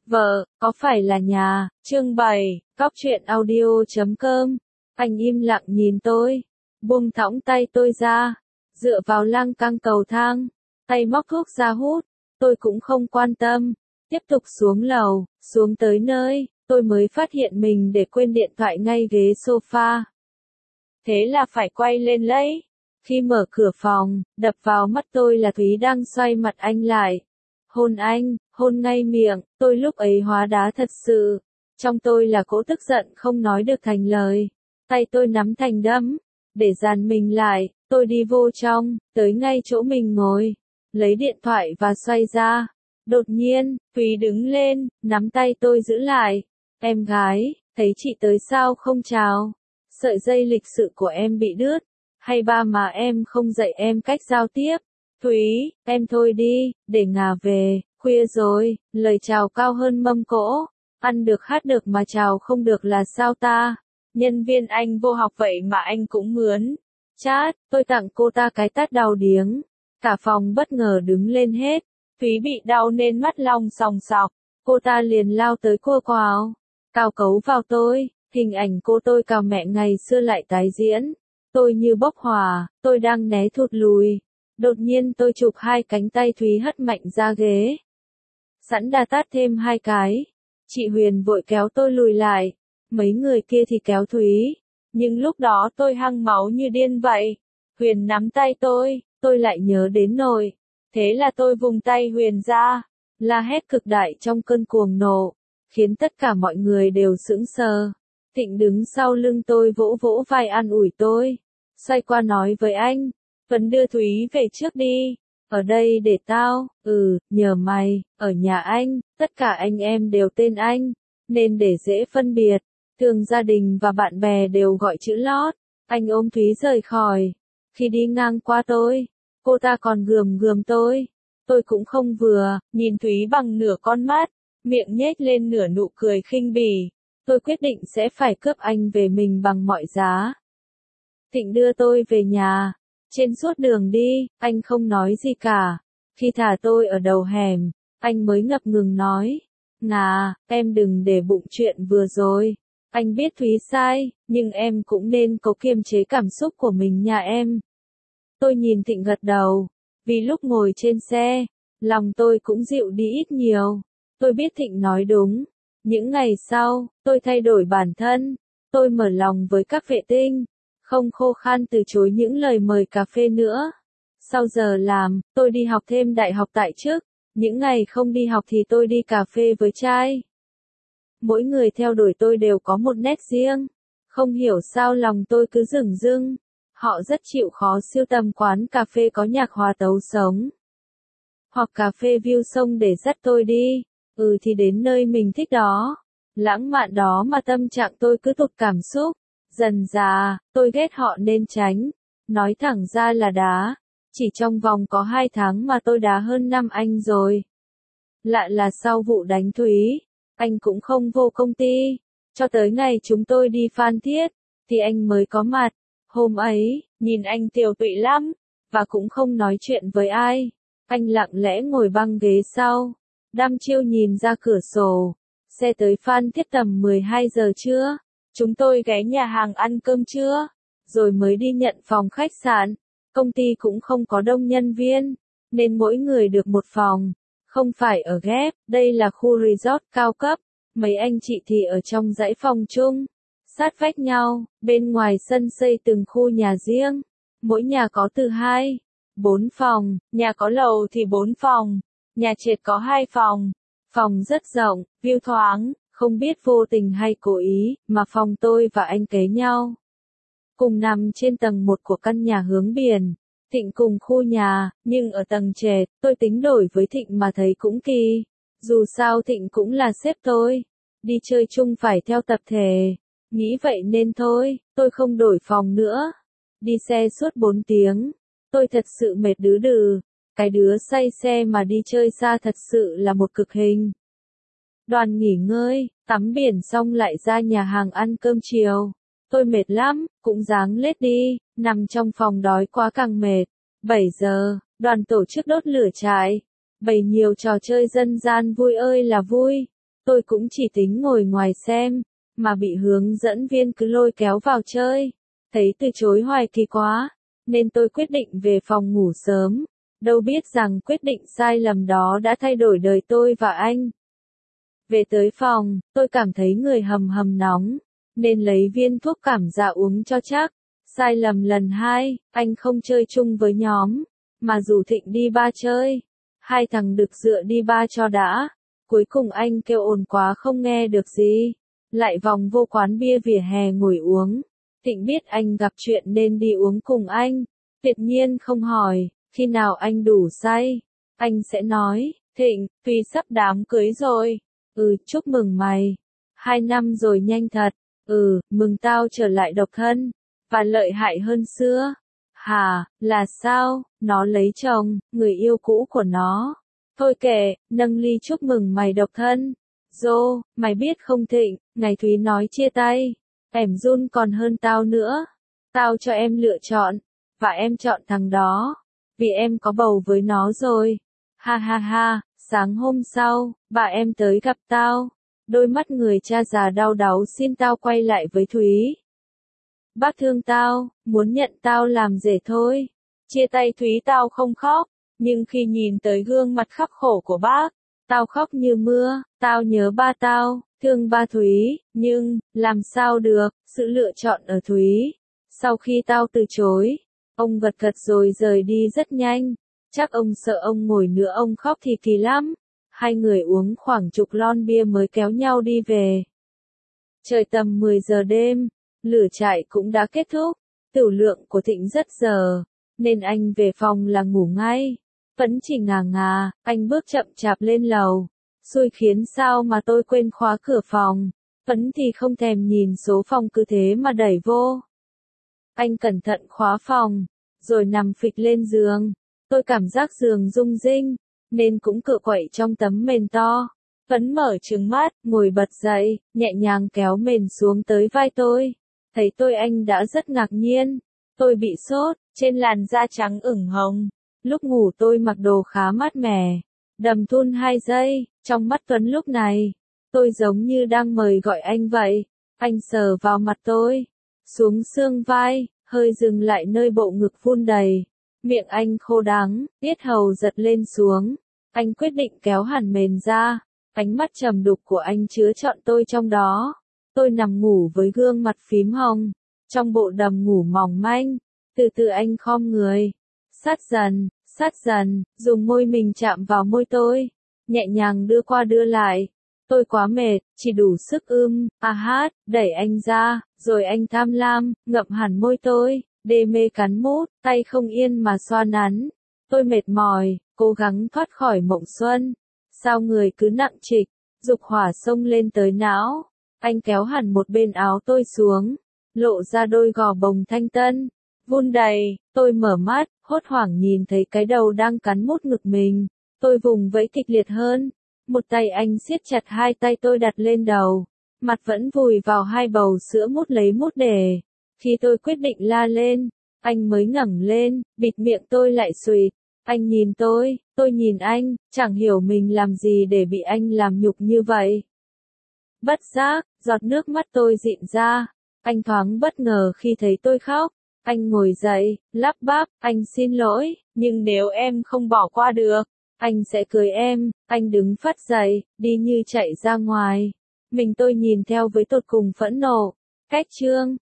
Vợ, có phải là nhà, chương 7, cóc truyện audio.com. Anh im lặng nhìn tôi, buông thõng tay tôi ra, dựa vào lan can cầu thang, tay móc thuốc ra hút, tôi cũng không quan tâm, tiếp tục xuống lầu, xuống tới nơi, tôi mới phát hiện mình để quên điện thoại ngay ghế sofa. Thế là phải quay lên lấy. Khi mở cửa phòng, đập vào mắt tôi là Thúy đang xoay mặt anh lại. Hôn anh, hôn ngay miệng, tôi lúc ấy hóa đá thật sự. Trong tôi là cỗ tức giận không nói được thành lời. Tay tôi nắm thành đấm. Để dàn mình lại, tôi đi vô trong, tới ngay chỗ mình ngồi. Lấy điện thoại và xoay ra. Đột nhiên, Thúy đứng lên, nắm tay tôi giữ lại. Em gái, thấy chị tới sao không chào? Sợi dây lịch sự của em bị đứt. Hay ba mà em không dạy em cách giao tiếp? Thúy, em thôi đi, để ngả về, khuya rồi, lời chào cao hơn mâm cỗ. Ăn được hát được mà chào không được là sao ta? Nhân viên anh vô học vậy mà anh cũng mướn. Chát, tôi tặng cô ta cái tát đau điếng. Cả phòng bất ngờ đứng lên hết. Thúy bị đau nên mắt long sòng sọc. Cô ta liền lao tới cua quào, cào cấu vào tôi. Hình ảnh cô tôi cào mẹ ngày xưa lại tái diễn. Tôi như bốc hỏa, tôi đang né thụt lùi. Đột nhiên tôi chụp hai cánh tay Thúy hất mạnh ra ghế. Sẵn đà tát thêm hai cái. Chị Huyền vội kéo tôi lùi lại. Mấy người kia thì kéo Thúy. Nhưng lúc đó tôi hăng máu như điên vậy. Huyền nắm tay tôi lại nhớ đến nội. Thế là tôi vùng tay Huyền ra. La hét cực đại trong cơn cuồng nộ. Khiến tất cả mọi người đều sững sờ. Thịnh đứng sau lưng tôi vỗ vỗ vai an ủi tôi. Xoay qua nói với anh. Vẫn đưa Thúy về trước đi. Ở đây để tao, nhờ mày, ở nhà anh, tất cả anh em đều tên anh. Nên để dễ phân biệt. Thường gia đình và bạn bè đều gọi chữ lót. Anh ôm Thúy rời khỏi. Khi đi ngang qua tôi, cô ta còn gườm gườm tôi. Tôi cũng không vừa, nhìn Thúy bằng nửa con mắt. Miệng nhếch lên nửa nụ cười khinh bỉ. Tôi quyết định sẽ phải cướp anh về mình bằng mọi giá. Thịnh đưa tôi về nhà. Trên suốt đường đi, anh không nói gì cả. Khi thả tôi ở đầu hẻm, anh mới ngập ngừng nói. Ngà, em đừng để bụng chuyện vừa rồi. Anh biết Thúy sai, nhưng em cũng nên có kiềm chế cảm xúc của mình nha em. Tôi nhìn Thịnh gật đầu. Vì lúc ngồi trên xe, lòng tôi cũng dịu đi ít nhiều. Tôi biết Thịnh nói đúng. Những ngày sau, tôi thay đổi bản thân. Tôi mở lòng với các vệ tinh. Không khô khan từ chối những lời mời cà phê nữa. Sau giờ làm, tôi đi học thêm đại học tại chức. Những ngày không đi học thì tôi đi cà phê với trai. Mỗi người theo đuổi tôi đều có một nét riêng. Không hiểu sao lòng tôi cứ dửng dưng. Họ rất chịu khó sưu tầm quán cà phê có nhạc hòa tấu sống. Hoặc cà phê view sông để dắt tôi đi. Thì đến nơi mình thích đó. Lãng mạn đó mà tâm trạng tôi cứ tụt cảm xúc. Dần dà, tôi ghét họ nên tránh. Nói thẳng ra là đá. Chỉ trong vòng có 2 tháng mà tôi đá hơn 5 anh rồi. Lạ là sau vụ đánh Thúy, anh cũng không vô công ty. Cho tới ngày chúng tôi đi Phan Thiết, thì anh mới có mặt. Hôm ấy, nhìn anh tiều tụy lắm, và cũng không nói chuyện với ai. Anh lặng lẽ ngồi băng ghế sau, đăm chiêu nhìn ra cửa sổ. Xe tới Phan Thiết tầm 12 giờ trưa. Chúng tôi ghé nhà hàng ăn cơm trưa, rồi mới đi nhận phòng khách sạn. Công ty cũng không có đông nhân viên, nên mỗi người được một phòng. Không phải ở ghép, đây là khu resort cao cấp. Mấy anh chị thì ở trong dãy phòng chung, sát vách nhau, bên ngoài sân xây từng khu nhà riêng. Mỗi nhà có từ 2, 4 phòng, nhà có lầu thì 4 phòng, nhà trệt có 2 phòng. Phòng rất rộng, view thoáng. Không biết vô tình hay cố ý, mà phòng tôi và anh kế nhau. Cùng nằm trên tầng 1 của căn nhà hướng biển. Thịnh cùng khu nhà, nhưng ở tầng trệt, tôi tính đổi với Thịnh mà thấy cũng kỳ. Dù sao Thịnh cũng là sếp tôi. Đi chơi chung phải theo tập thể. Nghĩ vậy nên thôi, tôi không đổi phòng nữa. Đi xe suốt 4 tiếng. Tôi thật sự mệt đứ đừ. Cái đứa say xe mà đi chơi xa thật sự là một cực hình. Đoàn nghỉ ngơi, tắm biển xong lại ra nhà hàng ăn cơm chiều. Tôi mệt lắm, cũng ráng lết đi, nằm trong phòng đói quá càng mệt. 7 giờ, đoàn tổ chức đốt lửa trại. Bày nhiều trò chơi dân gian vui ơi là vui. Tôi cũng chỉ tính ngồi ngoài xem, mà bị hướng dẫn viên cứ lôi kéo vào chơi. Thấy từ chối hoài kỳ quá, nên tôi quyết định về phòng ngủ sớm. Đâu biết rằng quyết định sai lầm đó đã thay đổi đời tôi và anh. Về tới phòng, tôi cảm thấy người hầm hầm nóng, nên lấy viên thuốc cảm dạ uống cho chắc. Sai lầm lần 2, anh không chơi chung với nhóm, mà rủ Thịnh đi bar chơi. Hai thằng được dựa đi bar cho đã. Cuối cùng anh kêu ồn quá không nghe được gì, lại vòng vô quán bia vỉa hè ngồi uống. Thịnh biết anh gặp chuyện nên đi uống cùng anh. Tuyệt nhiên không hỏi, khi nào anh đủ say, anh sẽ nói, Thịnh, Tuy sắp đám cưới rồi. Chúc mừng mày. 2 năm rồi nhanh thật. Mừng tao trở lại độc thân. Và lợi hại hơn xưa. Hả, là sao? Nó lấy chồng, người yêu cũ của nó. Thôi kệ, nâng ly chúc mừng mày độc thân. Dô, mày biết không Thịnh, ngày Thúy nói chia tay. Em run còn hơn tao nữa. Tao cho em lựa chọn. Và em chọn thằng đó. Vì em có bầu với nó rồi. Ha ha ha, sáng hôm sau, bà em tới gặp tao. Đôi mắt người cha già đau đáu xin tao quay lại với Thúy. Bác thương tao, muốn nhận tao làm rể thôi. Chia tay Thúy tao không khóc, nhưng khi nhìn tới gương mặt khắc khổ của bác, tao khóc như mưa. Tao nhớ ba tao, thương ba Thúy, nhưng, làm sao được, sự lựa chọn ở Thúy. Sau khi tao từ chối, ông gật gật rồi rời đi rất nhanh. Chắc ông sợ ông ngồi nữa ông khóc thì kỳ lắm. Hai người uống khoảng chục lon bia mới kéo nhau đi về. Trời tầm 10 giờ đêm, lửa trại cũng đã kết thúc. Tửu lượng của Thịnh rất giờ, nên anh về phòng là ngủ ngay. Vẫn chỉ ngà ngà, anh bước chậm chạp lên lầu. Xui khiến sao mà tôi quên khóa cửa phòng. Vẫn thì không thèm nhìn số phòng cứ thế mà đẩy vô. Anh cẩn thận khóa phòng, rồi nằm phịch lên giường. Tôi cảm giác giường rung rinh, nên cũng cựa quậy trong tấm mền to. Vẫn mở trừng mắt, ngồi bật dậy, nhẹ nhàng kéo mền xuống tới vai tôi. Thấy tôi anh đã rất ngạc nhiên. Tôi bị sốt, trên làn da trắng ửng hồng. Lúc ngủ tôi mặc đồ khá mát mẻ, đầm thun 2 giây, trong mắt Tuấn lúc này. Tôi giống như đang mời gọi anh vậy. Anh sờ vào mặt tôi, xuống xương vai, hơi dừng lại nơi bộ ngực vun đầy. Miệng anh khô đắng, yết hầu giật lên xuống. Anh quyết định kéo hẳn mền ra. Ánh mắt trầm đục của anh chứa trọn tôi trong đó. Tôi nằm ngủ với gương mặt phím hồng, trong bộ đầm ngủ mỏng manh. Từ từ anh khom người, sát dần, dùng môi mình chạm vào môi tôi, nhẹ nhàng đưa qua đưa lại. Tôi quá mệt, chỉ đủ sức đẩy anh ra, rồi anh tham lam, ngậm hẳn môi tôi, đê mê cắn mút, tay không yên mà xoa nắn. Tôi mệt mỏi, cố gắng thoát khỏi mộng xuân. Sao người cứ nặng trịch, dục hỏa xông lên tới não. Anh kéo hẳn một bên áo tôi xuống, lộ ra đôi gò bồng thanh tân, vun đầy. Tôi mở mắt, hốt hoảng nhìn thấy cái đầu đang cắn mút ngực mình. Tôi vùng vẫy kịch liệt hơn. Một tay anh siết chặt hai tay tôi đặt lên đầu. Mặt vẫn vùi vào hai bầu sữa mút lấy mút để. Khi tôi quyết định la lên, anh mới ngẩng lên, bịt miệng tôi lại sụt. Anh nhìn tôi nhìn anh, chẳng hiểu mình làm gì để bị anh làm nhục như vậy. Bất giác, giọt nước mắt tôi rịn ra. Anh thoáng bất ngờ khi thấy tôi khóc. Anh ngồi dậy, lắp bắp, anh xin lỗi, nhưng nếu em không bỏ qua được, anh sẽ cưới em. Anh đứng phắt dậy, đi như chạy ra ngoài. Mình tôi nhìn theo với tột cùng phẫn nộ. Cách chương